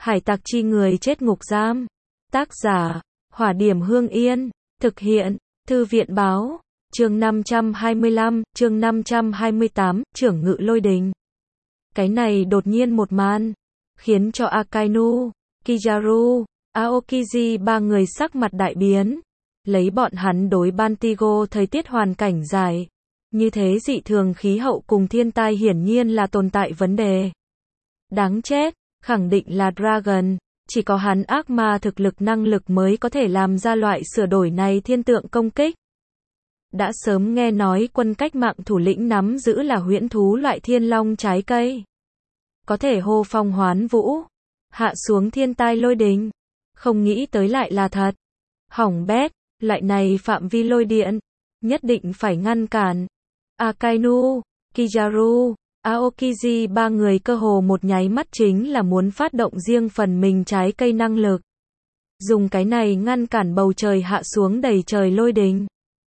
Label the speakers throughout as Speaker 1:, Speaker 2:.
Speaker 1: Hải tặc chi người chết ngục giam. Tác giả, Hỏa Điểm Hương Yên. Thực hiện, Thư viện báo. Chương 525, chương 528, trưởng ngự lôi đình. Cái này đột nhiên một màn, khiến cho Akainu, Kizaru, Aokiji ba người sắc mặt đại biến. Lấy bọn hắn đối Bantigo thời tiết hoàn cảnh dài. Như thế dị thường khí hậu cùng thiên tai hiển nhiên là tồn tại vấn đề. Đáng chết, khẳng định là Dragon. Chỉ có hắn ác ma thực lực năng lực mới có thể làm ra loại sửa đổi này thiên tượng công kích. Đã sớm nghe nói quân cách mạng thủ lĩnh nắm giữ là huyễn thú loại thiên long trái cây. Có thể hô phong hoán vũ, hạ xuống thiên tai lôi đình. Không nghĩ tới lại là thật. Hỏng bét, loại này phạm vi lôi điện. Nhất định phải ngăn cản. Akainu, Kizaru, Aokiji ba người cơ hồ một nháy mắt chính là muốn phát động riêng phần mình trái cây năng lực. Dùng cái này ngăn cản bầu trời hạ xuống đầy trời lôi đình.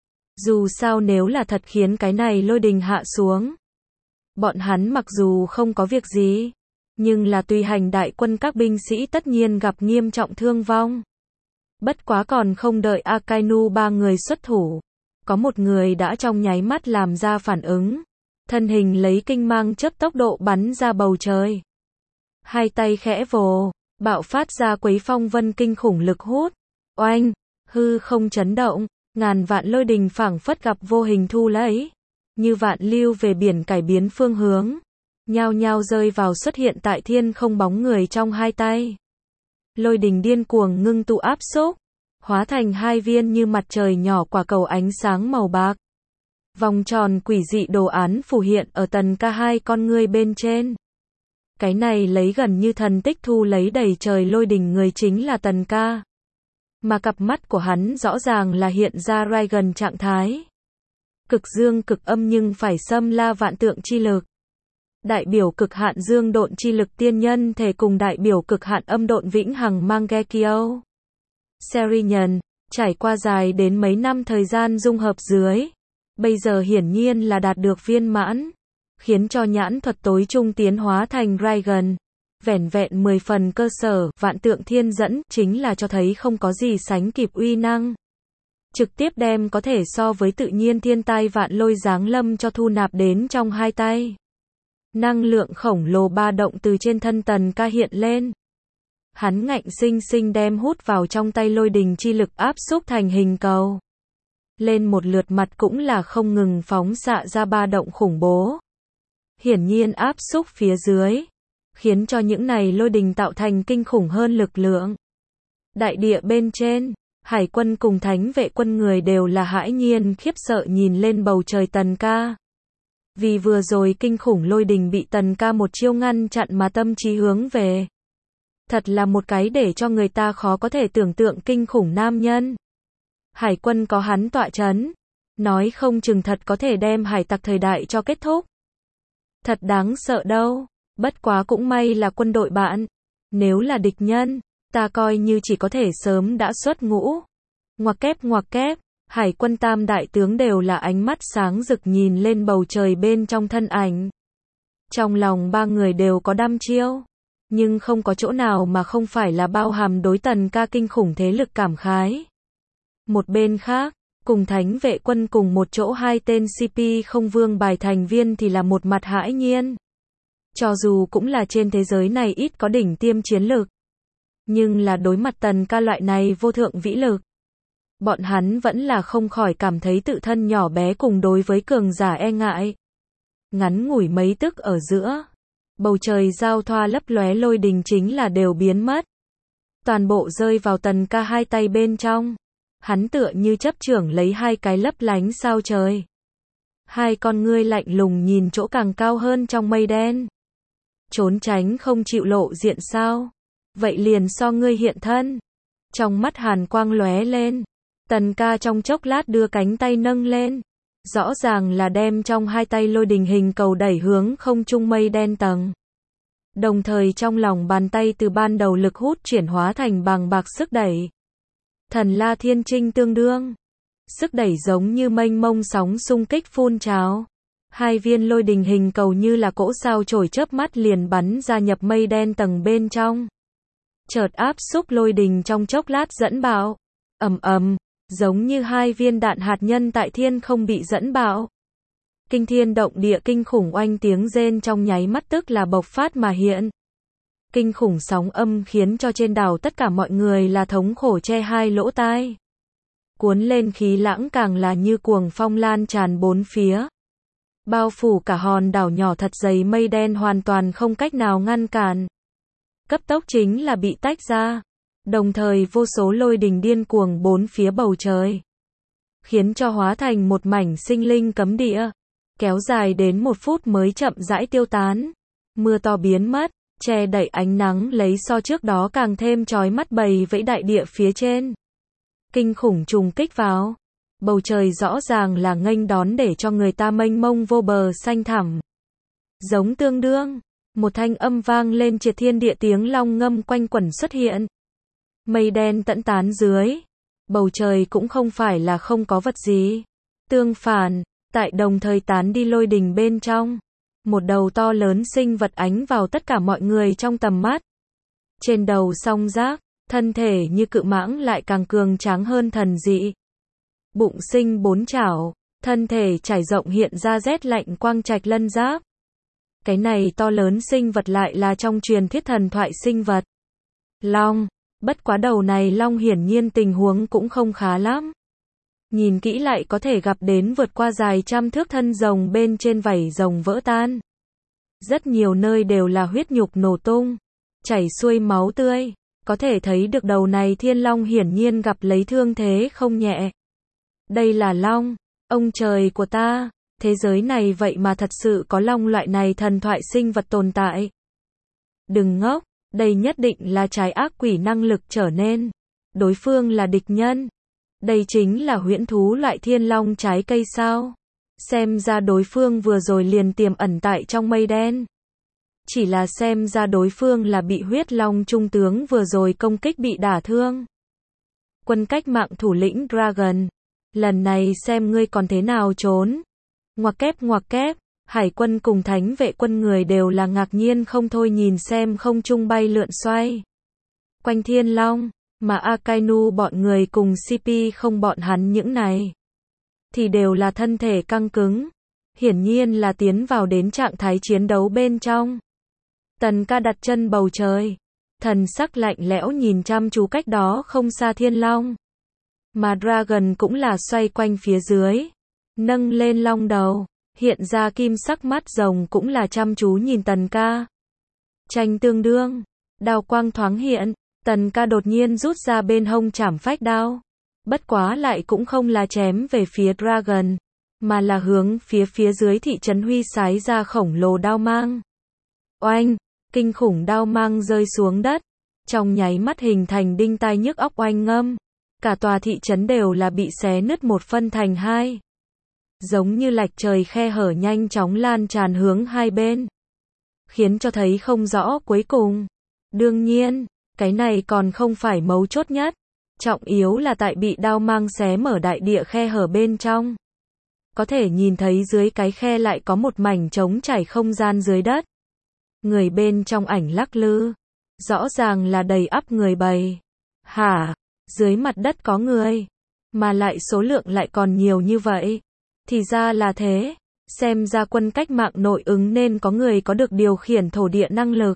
Speaker 1: Dù sao nếu là thật khiến cái này lôi đình hạ xuống. Bọn hắn mặc dù không có việc gì. Nhưng là tùy hành đại quân các binh sĩ tất nhiên gặp nghiêm trọng thương vong. Bất quá còn không đợi Akainu ba người xuất thủ. Có một người đã trong nháy mắt làm ra phản ứng. Thân hình lấy kinh mang chớp tốc độ bắn ra bầu trời. Hai tay khẽ vồ, bạo phát ra quấy phong vân kinh khủng lực hút. Oanh, hư không chấn động, ngàn vạn lôi đình phảng phất gặp vô hình thu lấy. Như vạn lưu về biển cải biến phương hướng. Nhao nhao rơi vào xuất hiện tại thiên không bóng người trong hai tay. Lôi đình điên cuồng ngưng tụ áp xúc. Hóa thành hai viên như mặt trời nhỏ quả cầu ánh sáng màu bạc. Vòng tròn quỷ dị đồ án phù hiện ở tần ca hai con ngươi bên trên. Cái này lấy gần như thần tích thu lấy đầy trời lôi đình người chính là tần ca. Mà cặp mắt của hắn rõ ràng là hiện ra Raigan trạng thái. Cực dương cực âm nhưng phải xâm la vạn tượng chi lực. Đại biểu cực hạn dương độn chi lực tiên nhân thể cùng đại biểu cực hạn âm độn vĩnh hằng Mangekyo. Serian, trải qua dài đến mấy năm thời gian dung hợp dưới. Bây giờ hiển nhiên là đạt được viên mãn. Khiến cho nhãn thuật tối trung tiến hóa thành Raigan. Vẻn vẹn 10 phần cơ sở, vạn tượng thiên dẫn, chính là cho thấy không có gì sánh kịp uy năng. Trực tiếp đem có thể so với tự nhiên thiên tai vạn lôi giáng lâm cho thu nạp đến trong hai tay. Năng lượng khổng lồ ba động từ trên thân tần ca hiện lên. Hắn ngạnh sinh sinh đem hút vào trong tay lôi đình chi lực áp xúc thành hình cầu. Lên một lượt mặt cũng là không ngừng phóng xạ ra ba động khủng bố. Hiển nhiên áp xúc phía dưới. Khiến cho những này lôi đình tạo thành kinh khủng hơn lực lượng. Đại địa bên trên, hải quân cùng thánh vệ quân người đều là hãi nhiên khiếp sợ nhìn lên bầu trời tần ca. Vì vừa rồi kinh khủng lôi đình bị tần ca một chiêu ngăn chặn mà tâm trí hướng về. Thật là một cái để cho người ta khó có thể tưởng tượng kinh khủng nam nhân. Hải quân có hắn tọa chấn. Nói không chừng thật có thể đem hải tặc thời đại cho kết thúc. Thật đáng sợ đâu. Bất quá cũng may là quân đội bạn. Nếu là địch nhân, ta coi như chỉ có thể sớm đã xuất ngũ. Ngoặc kép, hải quân tam đại tướng đều là ánh mắt sáng rực nhìn lên bầu trời bên trong thân ảnh. Trong lòng ba người đều có đăm chiêu. Nhưng không có chỗ nào mà không phải là bao hàm đối tần ca kinh khủng thế lực cảm khái. Một bên khác, cùng thánh vệ quân cùng một chỗ hai tên CP không vương bài thành viên thì là một mặt hãi nhiên. Cho dù cũng là trên thế giới này ít có đỉnh tiêm chiến lực. Nhưng là đối mặt tần ca loại này vô thượng vĩ lực. Bọn hắn vẫn là không khỏi cảm thấy tự thân nhỏ bé cùng đối với cường giả e ngại. Ngắn ngủi mấy tức ở giữa. Bầu trời giao thoa lấp lóe lôi đình chính là đều biến mất. Toàn bộ rơi vào tần ca hai tay bên trong. Hắn tựa như chấp chưởng lấy hai cái lấp lánh sao trời. Hai con ngươi lạnh lùng nhìn chỗ càng cao hơn trong mây đen. Trốn tránh không chịu lộ diện sao? Vậy liền so ngươi hiện thân. Trong mắt hàn quang lóe lên. Tần ca trong chốc lát đưa cánh tay nâng lên. Rõ ràng là đem trong hai tay lôi đình hình cầu đẩy hướng không trung mây đen tầng. Đồng thời trong lòng bàn tay từ ban đầu lực hút chuyển hóa thành bàng bạc sức đẩy. Thần La Thiên Trinh tương đương. Sức đẩy giống như mênh mông sóng xung kích phun trào. Hai viên lôi đình hình cầu như là cỗ sao chổi chớp mắt liền bắn ra nhập mây đen tầng bên trong. chợt áp xúc lôi đình trong chốc lát dẫn bão. Ầm ầm, giống như hai viên đạn hạt nhân tại thiên không bị dẫn bão. Kinh thiên động địa kinh khủng oanh tiếng rên trong nháy mắt tức là bộc phát mà hiện. Kinh khủng sóng âm khiến cho trên đảo tất cả mọi người là thống khổ che hai lỗ tai. Cuốn lên khí lãng càng là như cuồng phong lan tràn bốn phía. Bao phủ cả hòn đảo nhỏ thật dày mây đen hoàn toàn không cách nào ngăn cản. Cấp tốc chính là bị tách ra. Đồng thời vô số lôi đình điên cuồng bốn phía bầu trời. Khiến cho hóa thành một mảnh sinh linh cấm địa. Kéo dài đến 1 phút mới chậm rãi tiêu tán. Mưa to biến mất, che đậy ánh nắng lấy so trước đó càng thêm chói mắt bầy vẫy đại địa phía trên. Kinh khủng trùng kích vào. Bầu trời rõ ràng là nghênh đón để cho người ta mênh mông vô bờ xanh thẳm. Giống tương đương, một thanh âm vang lên triệt thiên địa tiếng long ngâm quanh quẩn xuất hiện. Mây đen tẫn tán dưới. Bầu trời cũng không phải là không có vật gì. Tương phản, tại đồng thời tán đi lôi đình bên trong. Một đầu to lớn sinh vật ánh vào tất cả mọi người trong tầm mắt. Trên đầu song giác, thân thể như cự mãng lại càng cường tráng hơn thần dị. Bụng sinh 4 chảo, thân thể trải rộng hiện ra rét lạnh quang trạch lân giáp. Cái này to lớn sinh vật lại là trong truyền thuyết thần thoại sinh vật. Long, bất quá đầu này long hiển nhiên tình huống cũng không khá lắm. Nhìn kỹ lại có thể gặp đến vượt qua dài trăm thước thân rồng bên trên vảy rồng vỡ tan. Rất nhiều nơi đều là huyết nhục nổ tung, chảy xuôi máu tươi. Có thể thấy được đầu này thiên long hiển nhiên gặp lấy thương thế không nhẹ. Đây là long, ông trời của ta, thế giới này vậy mà thật sự có long loại này thần thoại sinh vật tồn tại. Đừng ngốc, đây nhất định là trái ác quỷ năng lực trở nên. Đối phương là địch nhân. Đây chính là huyễn thú loại thiên long trái cây sao? Xem ra đối phương vừa rồi liền tiềm ẩn tại trong mây đen. Chỉ là xem ra đối phương là bị huyết long trung tướng vừa rồi công kích bị đả thương. Quân cách mạng thủ lĩnh Dragon. Lần này xem ngươi còn thế nào trốn. Ngoặc kép, hải quân cùng thánh vệ quân người đều là ngạc nhiên không thôi nhìn xem không trung bay lượn xoay. Quanh thiên long, mà Akainu bọn người cùng CP không bọn hắn những này. Thì đều là thân thể căng cứng. Hiển nhiên là tiến vào đến trạng thái chiến đấu bên trong. Tần ca đặt chân bầu trời. Thần sắc lạnh lẽo nhìn chăm chú cách đó không xa thiên long. Mà Dragon cũng là xoay quanh phía dưới. Nâng lên long đầu. Hiện ra kim sắc mắt rồng cũng là chăm chú nhìn tần ca. Tranh tương đương. Đao quang thoáng hiện. Tần ca đột nhiên rút ra bên hông chảm phách đao. Bất quá lại cũng không là chém về phía Dragon. Mà là hướng phía dưới thị trấn huy sái ra khổng lồ đao mang. Oanh, kinh khủng đao mang rơi xuống đất. Trong nháy mắt hình thành đinh tai nhức óc oanh ngâm. Cả tòa thị trấn đều là bị xé nứt một phân thành hai. Giống như lạch trời khe hở nhanh chóng lan tràn hướng hai bên. Khiến cho thấy không rõ cuối cùng. Đương nhiên, cái này còn không phải mấu chốt nhất. Trọng yếu là tại bị đao mang xé mở đại địa khe hở bên trong. Có thể nhìn thấy dưới cái khe lại có một mảnh trống trải không gian dưới đất. Người bên trong ảnh lắc lư. Rõ ràng là đầy ắp người bầy. Hả? Dưới mặt đất có người. Mà lại số lượng lại còn nhiều như vậy. Thì ra là thế. Xem ra quân cách mạng nội ứng nên có người có được điều khiển thổ địa năng lực.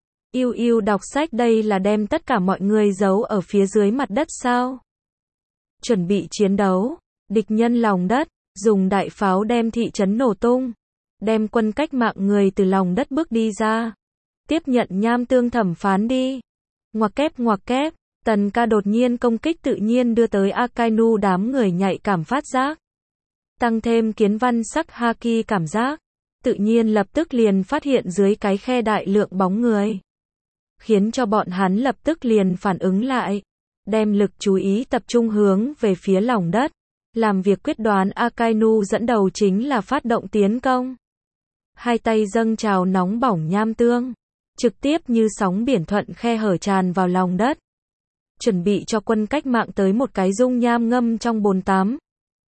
Speaker 1: Yêu đọc sách đây là đem tất cả mọi người giấu ở phía dưới mặt đất sao? Chuẩn bị chiến đấu. Địch nhân lòng đất. Dùng đại pháo đem thị trấn nổ tung. Đem quân cách mạng người từ lòng đất bước đi ra. Tiếp nhận nham tương thẩm phán đi. Ngoặc kép. Tần ca đột nhiên công kích tự nhiên đưa tới Akainu đám người nhạy cảm phát giác. Tăng thêm kiến văn sắc haki cảm giác. Tự nhiên lập tức liền phát hiện dưới cái khe đại lượng bóng người. Khiến cho bọn hắn lập tức liền phản ứng lại. Đem lực chú ý tập trung hướng về phía lòng đất. Làm việc quyết đoán Akainu dẫn đầu chính là phát động tiến công. Hai tay dâng trào nóng bỏng nham tương. Trực tiếp như sóng biển thuận khe hở tràn vào lòng đất. Chuẩn bị cho quân cách mạng tới một cái dung nham ngâm trong bồn tắm.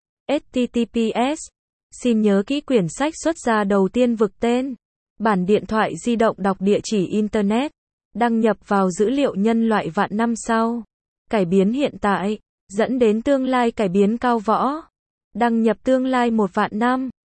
Speaker 1: https. Xin nhớ kỹ quyển sách xuất ra đầu tiên vực tên. Bản điện thoại di động đọc địa chỉ internet. đăng nhập vào dữ liệu nhân loại vạn năm sau. Cải biến hiện tại, dẫn đến tương lai cải biến cao võ. Đăng nhập tương lai 1 vạn năm.